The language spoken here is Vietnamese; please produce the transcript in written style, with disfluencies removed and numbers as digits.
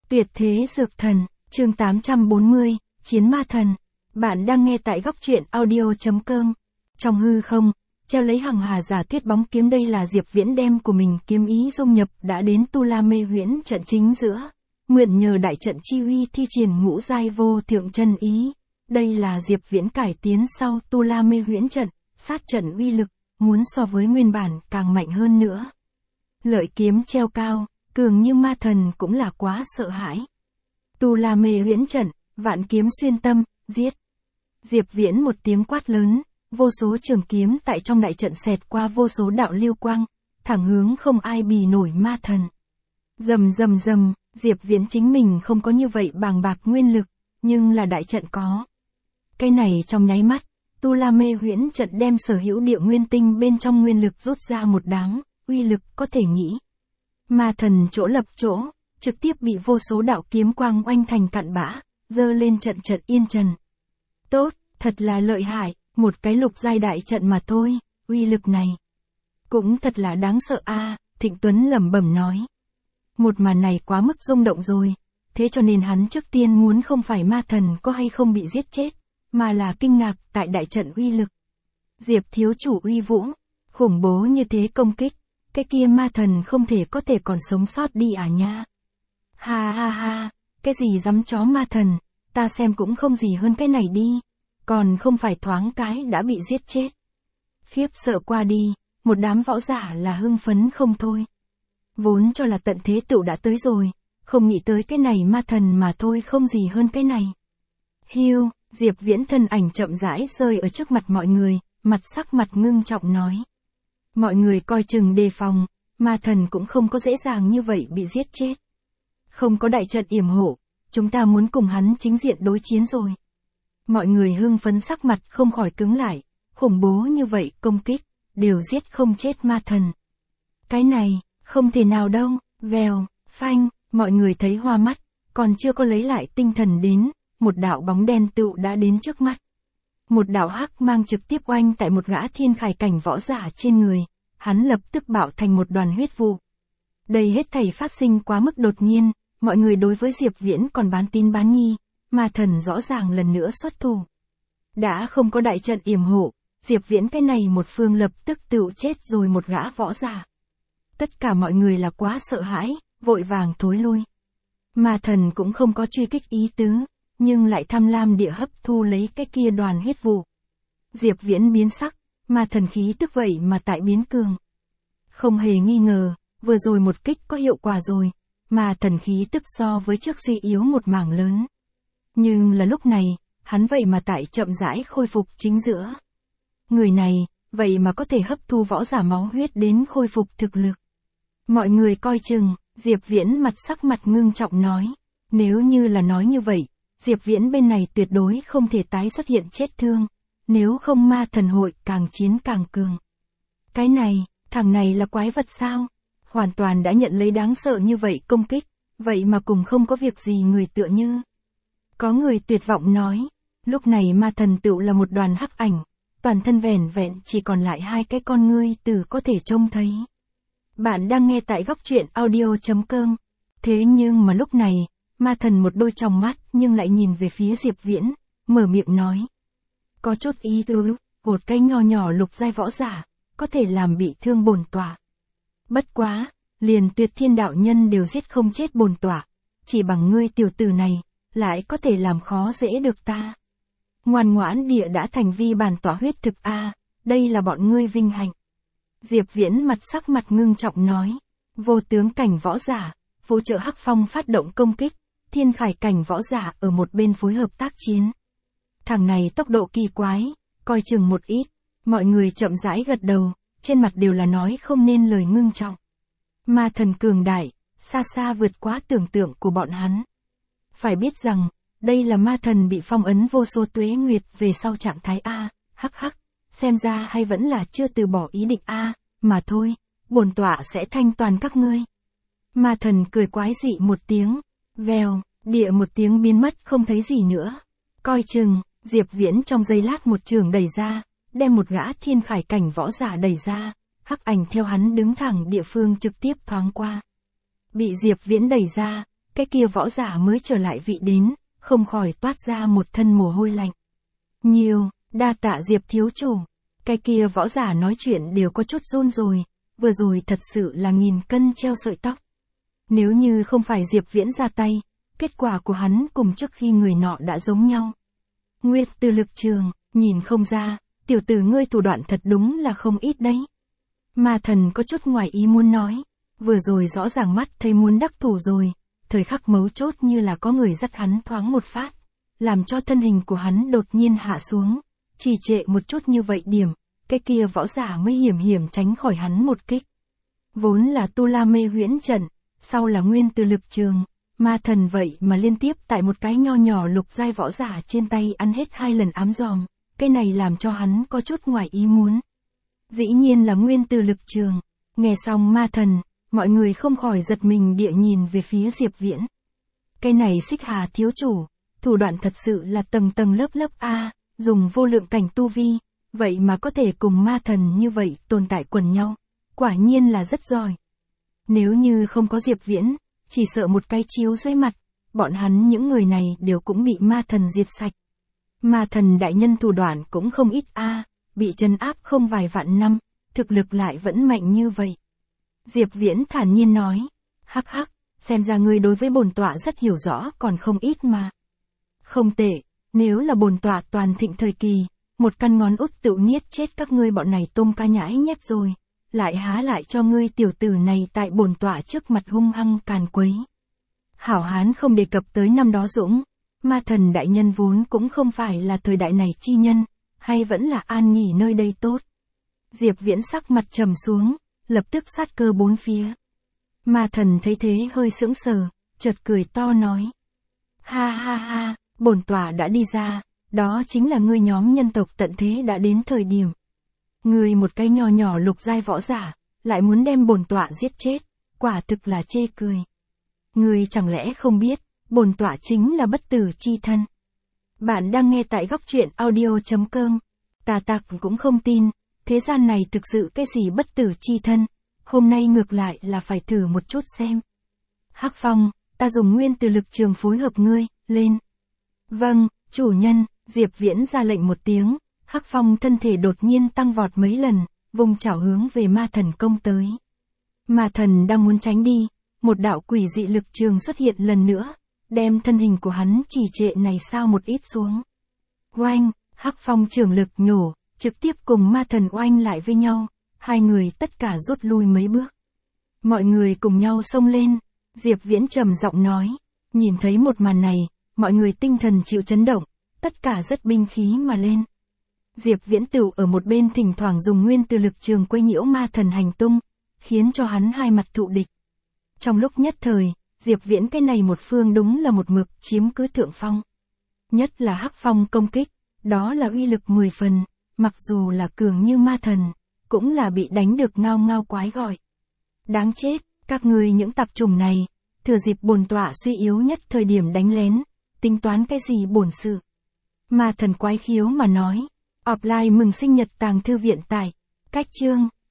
Tuyệt thế dược thần, chương 840, Chiến ma thần. Bạn đang nghe tại góc truyện audio.com. Trong hư không, treo lấy hằng hà giả tuyết bóng kiếm, đây là Diệp Viễn đem của mình kiếm ý dung nhập đã đến Tu La Mê Huyễn trận chính giữa. Mượn nhờ đại trận chi uy thi triển ngũ giai vô thượng chân ý. Đây là Diệp Viễn cải tiến sau Tu La Mê Huyễn trận, sát trận uy lực, muốn so với nguyên bản càng mạnh hơn nữa. Lợi kiếm treo cao, cường như ma thần cũng là quá sợ hãi. Tu La Mê Huyễn trận, vạn kiếm xuyên tâm, giết. Diệp Viễn một tiếng quát lớn, vô số trường kiếm tại trong đại trận xẹt qua vô số đạo lưu quang, thẳng hướng không ai bì nổi ma thần. Rầm rầm rầm, Diệp Viễn chính mình không có như vậy bàng bạc nguyên lực, nhưng là đại trận có. Cái này trong nháy mắt, Tu La Mê Huyễn trận đem sở hữu địa nguyên tinh bên trong nguyên lực rút ra một đám, uy lực có thể nghĩ. Ma thần chỗ lập chỗ, trực tiếp bị vô số đạo kiếm quang oanh thành cặn bã, dơ lên trận trận yên trần. Tốt, thật là lợi hại, một cái lục giai đại trận mà thôi, uy lực này. Cũng thật là đáng sợ a, Thịnh Tuấn lẩm bẩm nói. Một màn này quá mức rung động rồi, thế cho nên hắn trước tiên muốn không phải ma thần có hay không bị giết chết, mà là kinh ngạc tại đại trận uy lực. Diệp thiếu chủ uy vũ, khủng bố như thế công kích, cái kia ma thần không thể có thể còn sống sót đi à nha. Ha ha ha, cái gì dám chó ma thần, ta xem cũng không gì hơn cái này đi, còn không phải thoáng cái đã bị giết chết. Khiếp sợ qua đi, một đám võ giả là hưng phấn không thôi. Vốn cho là tận thế tựu đã tới rồi, không nghĩ tới cái này ma thần mà thôi, không gì hơn cái này. Hiu, Diệp Viễn thân ảnh chậm rãi rơi ở trước mặt mọi người, sắc mặt ngưng trọng nói. Mọi người coi chừng đề phòng, ma thần cũng không có dễ dàng như vậy bị giết chết. Không có đại trận yểm hộ, chúng ta muốn cùng hắn chính diện đối chiến rồi. Mọi người hưng phấn sắc mặt không khỏi cứng lại, khủng bố như vậy công kích, đều giết không chết ma thần. Cái này, không thể nào đâu, vèo, phanh, mọi người thấy hoa mắt, còn chưa có lấy lại tinh thần đến, một đạo bóng đen tựu đã đến trước mắt. Một đạo hắc mang trực tiếp oanh tại một gã thiên khải cảnh võ giả trên người, hắn lập tức bạo thành một đoàn huyết vụ. Đây hết thảy phát sinh quá mức đột nhiên, mọi người đối với Diệp Viễn còn bán tín bán nghi, ma thần rõ ràng lần nữa xuất thủ. Đã không có đại trận yểm hộ, Diệp Viễn cái này một phương lập tức tựu chết rồi một gã võ giả. Tất cả mọi người là quá sợ hãi, vội vàng thối lui. Ma thần cũng không có truy kích ý tứ, nhưng lại tham lam địa hấp thu lấy cái kia đoàn huyết vụ. Diệp Viễn biến sắc, ma thần khí tức vậy mà tại biến cường. Không hề nghi ngờ, vừa rồi một kích có hiệu quả rồi, mà thần khí tức so với trước suy yếu một mảng lớn. Nhưng là lúc này, hắn vậy mà tại chậm rãi khôi phục chính giữa. Người này, vậy mà có thể hấp thu võ giả máu huyết đến khôi phục thực lực. Mọi người coi chừng, Diệp Viễn sắc mặt ngưng trọng nói. Nếu như là nói như vậy, Diệp Viễn bên này tuyệt đối không thể tái xuất hiện chết thương, nếu không ma thần hội càng chiến càng cường. Cái này, thằng này là quái vật sao? Hoàn toàn đã nhận lấy đáng sợ như vậy công kích, vậy mà cùng không có việc gì người tựa như. Có người tuyệt vọng nói, lúc này ma thần tựu là một đoàn hắc ảnh, toàn thân vẻn vẹn chỉ còn lại hai cái con ngươi từ có thể trông thấy. Bạn đang nghe tại góc truyện audio.com. Thế nhưng mà lúc này, ma thần một đôi tròng mắt nhưng lại nhìn về phía Diệp Viễn, mở miệng nói. Có chút ý tứ, một cái nho nhỏ lục giai võ giả, có thể làm bị thương bổn tọa. Bất quá, liền Tuyệt Thiên đạo nhân đều giết không chết bổn tọa, chỉ bằng ngươi tiểu tử này, lại có thể làm khó dễ được ta. Ngoan ngoãn địa đã thành vi bản tọa huyết thực a, đây là bọn ngươi vinh hạnh. Diệp Viễn sắc mặt ngưng trọng nói, vô tướng cảnh võ giả, phụ trợ Hắc Phong phát động công kích, thiên khải cảnh võ giả ở một bên phối hợp tác chiến. Thằng này tốc độ kỳ quái, coi chừng một ít, mọi người chậm rãi gật đầu, trên mặt đều là nói không nên lời ngưng trọng. Ma thần cường đại, xa xa vượt quá tưởng tượng của bọn hắn. Phải biết rằng, đây là ma thần bị phong ấn vô số tuế nguyệt về sau trạng thái A, hắc hắc, xem ra hay vẫn là chưa từ bỏ ý định A, mà thôi, bổn tọa sẽ thanh toàn các ngươi. Ma thần cười quái dị một tiếng, vèo, địa một tiếng biến mất không thấy gì nữa. Coi chừng, Diệp Viễn trong giây lát một trường đẩy ra, đem một gã thiên khải cảnh võ giả đẩy ra, hắc ảnh theo hắn đứng thẳng địa phương trực tiếp thoáng qua. Bị Diệp Viễn đẩy ra, cái kia võ giả mới trở lại vị đến, không khỏi toát ra một thân mồ hôi lạnh. Nhiều, đa tạ Diệp thiếu chủ. Cái kia võ giả nói chuyện đều có chút run rồi, vừa rồi thật sự là 1000 cân treo sợi tóc. Nếu như không phải Diệp Viễn ra tay, kết quả của hắn cùng trước khi người nọ đã giống nhau. Nguyệt Từ Lực Trường, nhìn không ra, tiểu tử ngươi thủ đoạn thật đúng là không ít đấy. Ma Thần có chút ngoài ý muốn nói, vừa rồi rõ ràng mắt thấy muốn đắc thủ rồi, thời khắc mấu chốt như là có người dắt hắn thoáng một phát, làm cho thân hình của hắn đột nhiên hạ xuống, trì trệ một chút như vậy điểm, cái kia võ giả mới hiểm hiểm tránh khỏi hắn một kích. Vốn là Tu La Mê Huyễn Trận, sau là Nguyên Từ Lực Trường, Ma Thần vậy mà liên tiếp tại một cái nho nhỏ lục giai võ giả trên tay ăn hết 2 lần ám giòm, cái này làm cho hắn có chút ngoài ý muốn. Dĩ nhiên là Nguyên Từ Lực Trường. Nghe xong Ma Thần, mọi người không khỏi giật mình địa nhìn về phía Diệp Viễn. Cái này Xích Hà thiếu chủ, thủ đoạn thật sự là tầng tầng lớp lớp a, dùng vô lượng cảnh tu vi, vậy mà có thể cùng Ma Thần như vậy tồn tại quần nhau, quả nhiên là rất giỏi. Nếu như không có Diệp Viễn, chỉ sợ một cái chiếu dưới mặt, bọn hắn những người này đều cũng bị Ma Thần diệt sạch. Ma Thần đại nhân thủ đoạn cũng không ít a, bị trấn áp không vài vạn năm, thực lực lại vẫn mạnh như vậy. Diệp Viễn thản nhiên nói, hắc hắc, xem ra ngươi đối với bổn tọa rất hiểu rõ còn không ít mà. Không tệ, nếu là bổn tọa toàn thịnh thời kỳ, một căn ngón út tự niết chết các ngươi bọn này tôm cá nhãi nhép rồi, lại há lại cho ngươi tiểu tử này tại bổn tọa trước mặt hung hăng càn quấy. Hảo hán không đề cập tới năm đó dũng, Ma Thần đại nhân vốn cũng không phải là thời đại này chi nhân, hay vẫn là an nghỉ nơi đây tốt. Diệp Viễn sắc mặt trầm xuống, lập tức sát cơ bốn phía. Ma Thần thấy thế hơi sững sờ, chợt cười to nói. Ha ha ha, bổn tọa đã đi ra, đó chính là ngươi nhóm nhân tộc tận thế đã đến thời điểm. Ngươi một cái nho nhỏ lục giai võ giả, lại muốn đem bổn tọa giết chết, quả thực là chê cười. Ngươi chẳng lẽ không biết, bổn tọa chính là bất tử chi thân. Bạn đang nghe tại góc truyện audio.com. Ta cũng không tin, thế gian này thực sự cái gì bất tử chi thân, hôm nay ngược lại là phải thử một chút xem. Hắc Phong, ta dùng Nguyên Từ Lực Trường phối hợp ngươi, lên. Vâng, chủ nhân, Diệp Viễn ra lệnh một tiếng, Hắc Phong thân thể đột nhiên tăng vọt mấy lần, vùng chảo hướng về Ma Thần công tới. Ma Thần đang muốn tránh đi, một đạo quỷ dị lực trường xuất hiện lần nữa, đem thân hình của hắn trì trệ này sao một ít xuống. Oanh, Hắc Phong trường lực nhổ, trực tiếp cùng Ma Thần oanh lại với nhau, hai người tất cả rút lui mấy bước. Mọi người cùng nhau xông lên, Diệp Viễn trầm giọng nói, nhìn thấy một màn này, mọi người tinh thần chịu chấn động, tất cả rất binh khí mà lên. Diệp Viễn tựu ở một bên thỉnh thoảng dùng Nguyên Từ Lực Trường quấy nhiễu Ma Thần hành tung, khiến cho hắn hai mặt thụ địch. Trong lúc nhất thời, Diệp Viễn cái này một phương đúng là một mực chiếm cứ thượng phong. Nhất là Hắc Phong công kích, đó là uy lực 10 phần, mặc dù là cường như Ma Thần, cũng là bị đánh được ngao ngao quái gọi. Đáng chết, các ngươi những tạp chủng này, thừa dịp bổn tọa suy yếu nhất thời điểm đánh lén, tính toán cái gì bổn sự. Ma Thần quái khiếu mà nói, offline mừng sinh nhật Tàng Thư Viện tải, cách chương.